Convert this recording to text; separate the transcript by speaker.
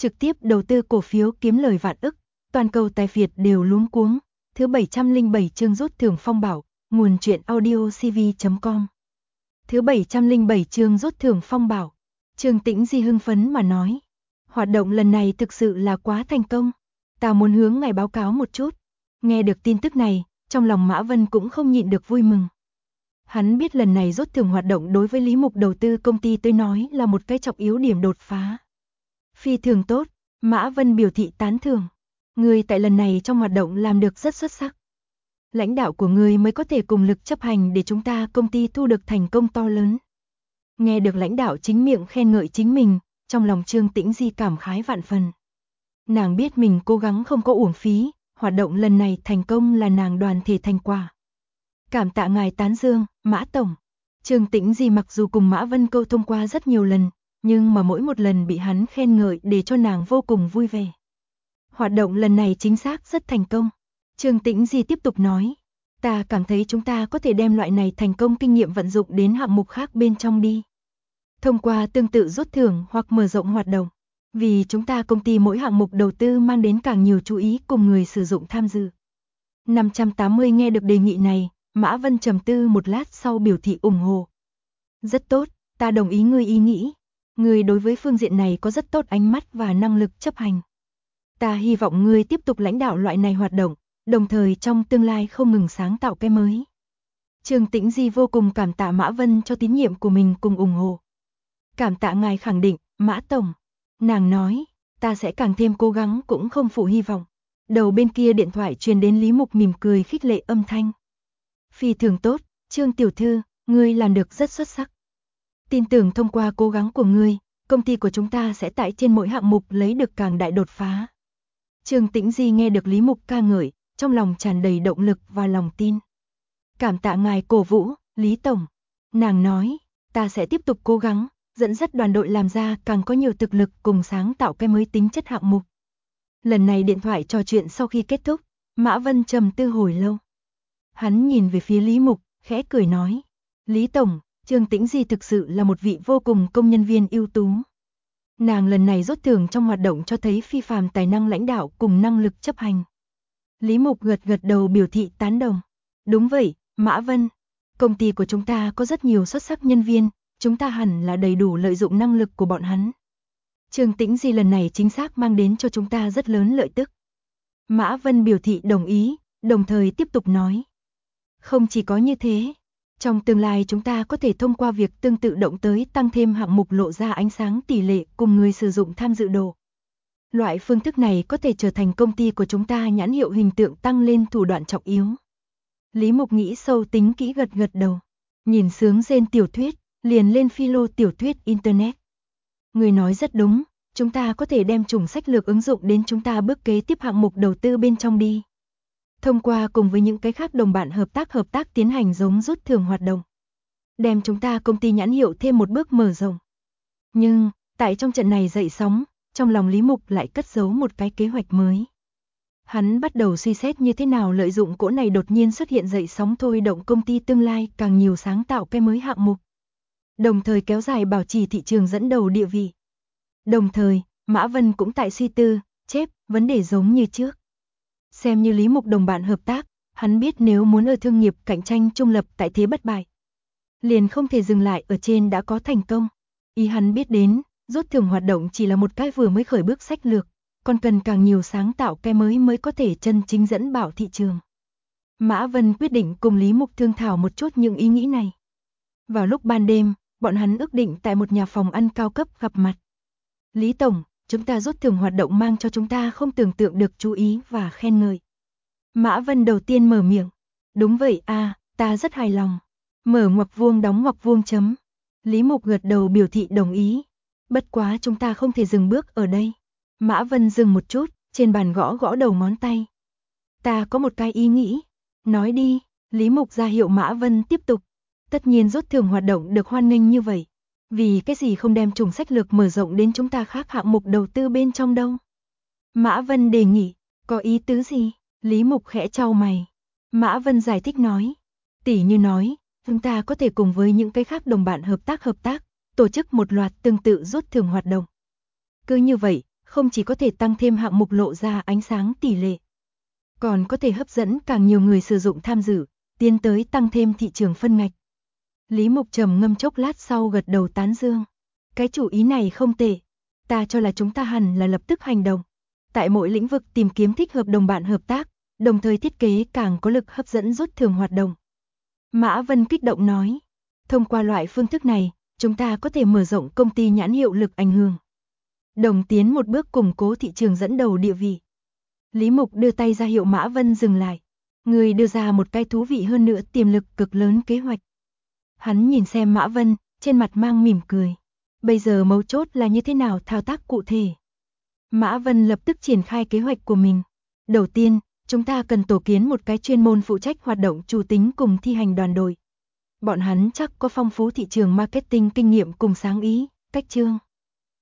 Speaker 1: trực tiếp đầu tư cổ phiếu kiếm lời vạn ức, toàn cầu tài phiệt đều luống cuống. Thứ 707 chương rút thưởng phong bảo, nguồn truyện audio cv.com. Thứ 707 chương rút thưởng phong bảo. Trương Tĩnh Di hưng phấn mà nói. Hoạt động lần này thực sự là quá thành công. Ta muốn hướng ngài báo cáo một chút. Nghe được tin tức này, trong lòng Mã Vân cũng không nhịn được vui mừng. Hắn biết lần này rút thưởng hoạt động đối với Lý Mục đầu tư công ty tới nói là một cái trọng yếu điểm đột phá. Phi thường tốt, Mã Vân biểu thị tán thưởng. Ngươi tại lần này trong hoạt động làm được rất xuất sắc. Lãnh đạo của ngươi mới có thể cùng lực chấp hành để chúng ta công ty thu được thành công to lớn. Nghe được lãnh đạo chính miệng khen ngợi chính mình, trong lòng Trương Tĩnh Di cảm khái vạn phần. Nàng biết mình cố gắng không có uổng phí, hoạt động lần này thành công là nàng đoàn thể thành quả. Cảm tạ ngài tán dương, Mã Tổng. Trương Tĩnh Di mặc dù cùng Mã Vân câu thông qua rất nhiều lần, nhưng mà mỗi một lần bị hắn khen ngợi để cho nàng vô cùng vui vẻ. Hoạt động lần này chính xác rất thành công. Trương Tĩnh Di tiếp tục nói, ta cảm thấy chúng ta có thể đem loại này thành công kinh nghiệm vận dụng đến hạng mục khác bên trong đi. Thông qua tương tự rút thưởng hoặc mở rộng hoạt động, vì chúng ta công ty mỗi hạng mục đầu tư mang đến càng nhiều chú ý cùng người sử dụng tham dự. 580 nghe được đề nghị này, Mã Vân trầm tư một lát sau biểu thị ủng hộ. Rất tốt, ta đồng ý ngươi ý nghĩ. Ngươi đối với phương diện này có rất tốt ánh mắt và năng lực chấp hành. Ta hy vọng ngươi tiếp tục lãnh đạo loại này hoạt động, đồng thời trong tương lai không ngừng sáng tạo cái mới. Trương Tĩnh Di vô cùng cảm tạ Mã Vân cho tín nhiệm của mình cùng ủng hộ. Cảm tạ ngài khẳng định, Mã Tổng. Nàng nói, ta sẽ càng thêm cố gắng cũng không phụ hy vọng. Đầu bên kia điện thoại truyền đến Lý Mục mỉm cười khích lệ âm thanh. Phi thường tốt, Trương Tiểu Thư, ngươi làm được rất xuất sắc. Tin tưởng thông qua cố gắng của ngươi, công ty của chúng ta sẽ tại trên mỗi hạng mục lấy được càng đại đột phá. Trương Tĩnh Di nghe được Lý Mục ca ngợi, trong lòng tràn đầy động lực và lòng tin. Cảm tạ ngài cổ vũ, Lý Tổng. Nàng nói, ta sẽ tiếp tục cố gắng, dẫn dắt đoàn đội làm ra càng có nhiều thực lực cùng sáng tạo cái mới tính chất hạng mục. Lần này điện thoại trò chuyện sau khi kết thúc, Mã Vân trầm tư hồi lâu. Hắn nhìn về phía Lý Mục, khẽ cười nói, Lý Tổng, Trương Tĩnh Di thực sự là một vị vô cùng công nhân viên ưu tú. Nàng lần này rút thưởng trong hoạt động cho thấy phi phàm tài năng lãnh đạo cùng năng lực chấp hành. Lý Mục gật gật đầu biểu thị tán đồng. Đúng vậy, Mã Vân. Công ty của chúng ta có rất nhiều xuất sắc nhân viên, chúng ta hẳn là đầy đủ lợi dụng năng lực của bọn hắn. Trương Tĩnh Di lần này chính xác mang đến cho chúng ta rất lớn lợi tức. Mã Vân biểu thị đồng ý, đồng thời tiếp tục nói. Không chỉ có như thế, trong tương lai chúng ta có thể thông qua việc tương tự động tới tăng thêm hạng mục lộ ra ánh sáng tỷ lệ cùng người sử dụng tham dự độ. Loại phương thức này có thể trở thành công ty của chúng ta nhãn hiệu hình tượng tăng lên thủ đoạn trọng yếu. Lý Mục nghĩ sâu tính kỹ gật gật đầu. Nhìn sướng rên tiểu thuyết, liền lên philo tiểu thuyết Internet. Người nói rất đúng, chúng ta có thể đem chủng sách lược ứng dụng đến chúng ta bước kế tiếp hạng mục đầu tư bên trong đi. Thông qua cùng với những cái khác đồng bạn hợp tác tiến hành giống rút thưởng hoạt động. Đem chúng ta công ty nhãn hiệu thêm một bước mở rộng. Nhưng, tại trong trận này dậy sóng, trong lòng Lý Mục lại cất giấu một cái kế hoạch mới. Hắn bắt đầu suy xét như thế nào lợi dụng cỗ này đột nhiên xuất hiện dậy sóng thôi động công ty tương lai càng nhiều sáng tạo cái mới hạng mục. Đồng thời kéo dài bảo trì thị trường dẫn đầu địa vị. Đồng thời, Mã Vân cũng tại suy tư, chép, vấn đề giống như trước. Xem như Lý Mục đồng bạn hợp tác, hắn biết nếu muốn ở thương nghiệp cạnh tranh trung lập tại thế bất bại, liền không thể dừng lại ở trên đã có thành công. Ý hắn biết đến, rút thưởng hoạt động chỉ là một cái vừa mới khởi bước sách lược, còn cần càng nhiều sáng tạo cái mới có thể chân chính dẫn bảo thị trường. Mã Vân quyết định cùng Lý Mục thương thảo một chút những ý nghĩ này. Vào lúc ban đêm, bọn hắn ước định tại một nhà phòng ăn cao cấp gặp mặt. Lý Tổng, chúng ta rút thưởng hoạt động mang cho chúng ta không tưởng tượng được chú ý và khen ngợi. Mã Vân đầu tiên mở miệng. Đúng vậy ta rất hài lòng. Mở ngoặc vuông đóng ngoặc vuông chấm. Lý Mục gật đầu biểu thị đồng ý. Bất quá chúng ta không thể dừng bước ở đây. Mã Vân dừng một chút, trên bàn gõ gõ đầu ngón tay. Ta có một cái ý nghĩ. Nói đi, Lý Mục ra hiệu Mã Vân tiếp tục. Tất nhiên rút thưởng hoạt động được hoan nghênh như vậy. Vì cái gì không đem chủng sách lược mở rộng đến chúng ta khác hạng mục đầu tư bên trong đâu? Mã Vân đề nghị, có ý tứ gì? Lý Mục khẽ chau mày. Mã Vân giải thích nói, tỉ như nói, chúng ta có thể cùng với những cái khác đồng bạn hợp tác, tổ chức một loạt tương tự rút thưởng hoạt động. Cứ như vậy, không chỉ có thể tăng thêm hạng mục lộ ra ánh sáng tỷ lệ, còn có thể hấp dẫn càng nhiều người sử dụng tham dự, tiến tới tăng thêm thị trường phân ngạch. Lý Mục trầm ngâm chốc lát sau gật đầu tán dương. Cái chủ ý này không tệ, ta cho là chúng ta hẳn là lập tức hành động. Tại mỗi lĩnh vực tìm kiếm thích hợp đồng bạn hợp tác, đồng thời thiết kế càng có lực hấp dẫn rút thưởng hoạt động. Mã Vân kích động nói, thông qua loại phương thức này, chúng ta có thể mở rộng công ty nhãn hiệu lực ảnh hưởng, đồng tiến một bước củng cố thị trường dẫn đầu địa vị. Lý Mục đưa tay ra hiệu Mã Vân dừng lại. Người đưa ra một cái thú vị hơn nữa tiềm lực cực lớn kế hoạch. Hắn nhìn xem Mã Vân, trên mặt mang mỉm cười. Bây giờ mấu chốt là như thế nào thao tác cụ thể. Mã Vân lập tức triển khai kế hoạch của mình. Đầu tiên, chúng ta cần tổ kiến một cái chuyên môn phụ trách hoạt động chủ tính cùng thi hành đoàn đội. Bọn hắn chắc có phong phú thị trường marketing kinh nghiệm cùng sáng ý, cách chương.